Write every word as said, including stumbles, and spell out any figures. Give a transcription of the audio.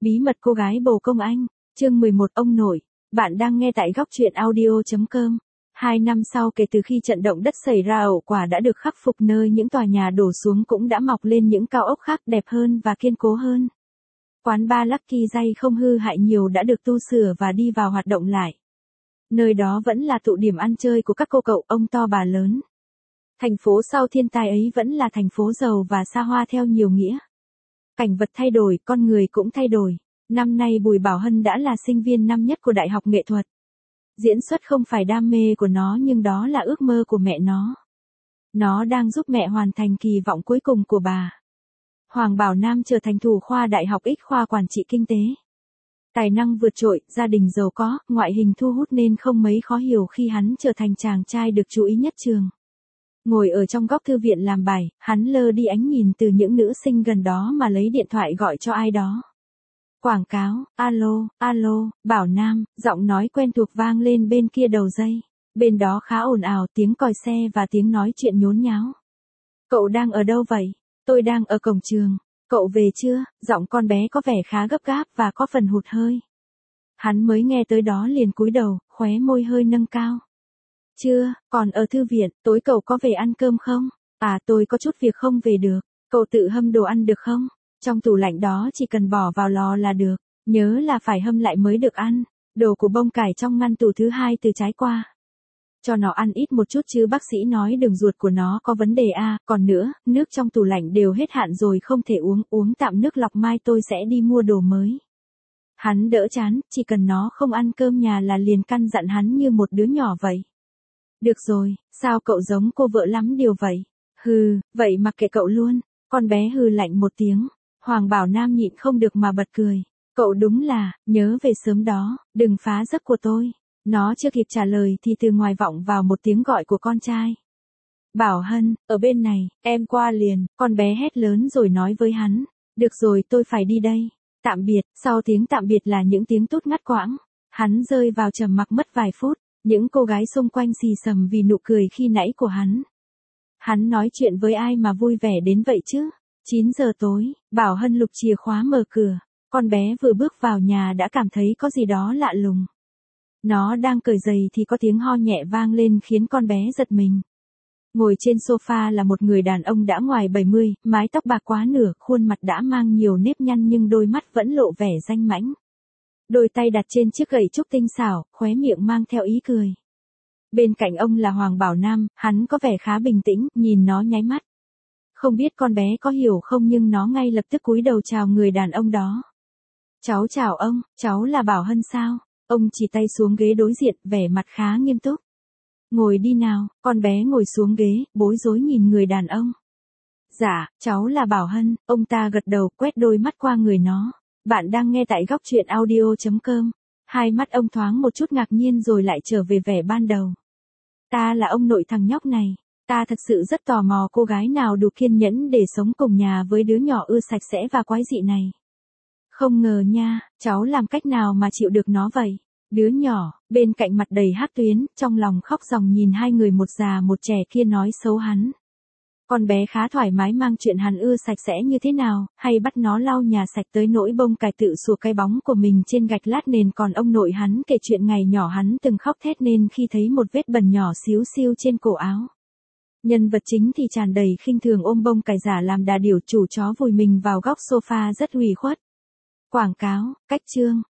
Bí mật cô gái bồ công anh, chương mười một ông nội, bạn đang nghe tại góc truyện audio.com. Hai năm sau kể từ khi trận động đất xảy ra hậu quả đã được khắc phục, nơi những tòa nhà đổ xuống cũng đã mọc lên những cao ốc khác đẹp hơn và kiên cố hơn. Quán bar Lucky Jay không hư hại nhiều đã được tu sửa và đi vào hoạt động lại. Nơi đó vẫn là tụ điểm ăn chơi của các cô cậu ông to bà lớn. Thành phố sau thiên tai ấy vẫn là thành phố giàu và xa hoa theo nhiều nghĩa. Cảnh vật thay đổi, con người cũng thay đổi. Năm nay Bùi Bảo Hân đã là sinh viên năm nhất của Đại học Nghệ thuật. Diễn xuất không phải đam mê của nó nhưng đó là ước mơ của mẹ nó. Nó đang giúp mẹ hoàn thành kỳ vọng cuối cùng của bà. Hoàng Bảo Nam trở thành thủ khoa Đại học X khoa quản trị kinh tế. Tài năng vượt trội, gia đình giàu có, ngoại hình thu hút nên không mấy khó hiểu khi hắn trở thành chàng trai được chú ý nhất trường. Ngồi ở trong góc thư viện làm bài, hắn lơ đi ánh nhìn từ những nữ sinh gần đó mà lấy điện thoại gọi cho ai đó. Quảng cáo, alo, alo, Bảo Nam, giọng nói quen thuộc vang lên bên kia đầu dây. Bên đó khá ồn ào, tiếng còi xe và tiếng nói chuyện nhốn nháo. Cậu đang ở đâu vậy? Tôi đang ở cổng trường. Cậu về chưa? Giọng con bé có vẻ khá gấp gáp và có phần hụt hơi. Hắn mới nghe tới đó liền cúi đầu, khóe môi hơi nâng cao. Chưa, còn ở thư viện, tối cậu có về ăn cơm không? À, tôi có chút việc không về được. Cậu tự hâm đồ ăn được không? Trong tủ lạnh đó chỉ cần bỏ vào lò là được. Nhớ là phải hâm lại mới được ăn. Đồ của bông cải trong ngăn tủ thứ hai từ trái qua. Cho nó ăn ít một chút chứ bác sĩ nói đường ruột của nó có vấn đề à, còn nữa, nước trong tủ lạnh đều hết hạn rồi không thể uống, uống tạm nước lọc mai tôi sẽ đi mua đồ mới. Hắn đỡ chán, chỉ cần nó không ăn cơm nhà là liền căn dặn hắn như một đứa nhỏ vậy. Được rồi, sao cậu giống cô vợ lắm điều vậy? Hừ, vậy mặc kệ cậu luôn. Con bé hừ lạnh một tiếng. Hoàng Bảo Nam nhịn không được mà bật cười. Cậu đúng là, nhớ về sớm đó, đừng phá giấc của tôi. Nó chưa kịp trả lời thì từ ngoài vọng vào một tiếng gọi của con trai. Bảo Hân, ở bên này, em qua liền, con bé hét lớn rồi nói với hắn. Được rồi tôi phải đi đây. Tạm biệt, sau tiếng tạm biệt là những tiếng tút ngắt quãng. Hắn rơi vào trầm mặc mất vài phút. Những cô gái xung quanh xì xầm vì nụ cười khi nãy của hắn. Hắn nói chuyện với ai mà vui vẻ đến vậy chứ? chín giờ tối, Bảo Hân lục chìa khóa mở cửa. Con bé vừa bước vào nhà đã cảm thấy có gì đó lạ lùng. Nó đang cởi giày thì có tiếng ho nhẹ vang lên khiến con bé giật mình. Ngồi trên sofa là một người đàn ông đã ngoài bảy mươi, mái tóc bạc quá nửa, khuôn mặt đã mang nhiều nếp nhăn nhưng đôi mắt vẫn lộ vẻ danh mãnh. Đôi tay đặt trên chiếc gậy trúc tinh xảo, khóe miệng mang theo ý cười. Bên cạnh ông là Hoàng Bảo Nam, hắn có vẻ khá bình tĩnh, nhìn nó nháy mắt. Không biết con bé có hiểu không nhưng nó ngay lập tức cúi đầu chào người đàn ông đó. Cháu chào ông, cháu là Bảo Hân sao? Ông chỉ tay xuống ghế đối diện, vẻ mặt khá nghiêm túc. Ngồi đi nào, con bé ngồi xuống ghế, bối rối nhìn người đàn ông. Dạ, cháu là Bảo Hân, ông ta gật đầu quét đôi mắt qua người nó. Bạn đang nghe tại góc truyện audio.com. Hai mắt ông thoáng một chút ngạc nhiên rồi lại trở về vẻ ban đầu. Ta là ông nội thằng nhóc này. Ta thật sự rất tò mò cô gái nào đủ kiên nhẫn để sống cùng nhà với đứa nhỏ ưa sạch sẽ và quái dị này. Không ngờ nha, cháu làm cách nào mà chịu được nó vậy? Đứa nhỏ, bên cạnh mặt đầy hắc tuyến, trong lòng khóc ròng nhìn hai người một già một trẻ kia nói xấu hắn. Con bé khá thoải mái mang chuyện hắn ưa sạch sẽ như thế nào, hay bắt nó lau nhà sạch tới nỗi bông cải tự sủa cái bóng của mình trên gạch lát nền, còn ông nội hắn kể chuyện ngày nhỏ hắn từng khóc thét nên khi thấy một vết bẩn nhỏ xíu xiu trên cổ áo. Nhân vật chính thì tràn đầy khinh thường ôm bông cải giả làm đà điểu, chủ chó vùi mình vào góc sofa rất ủy khuất. Quảng cáo, cách chương,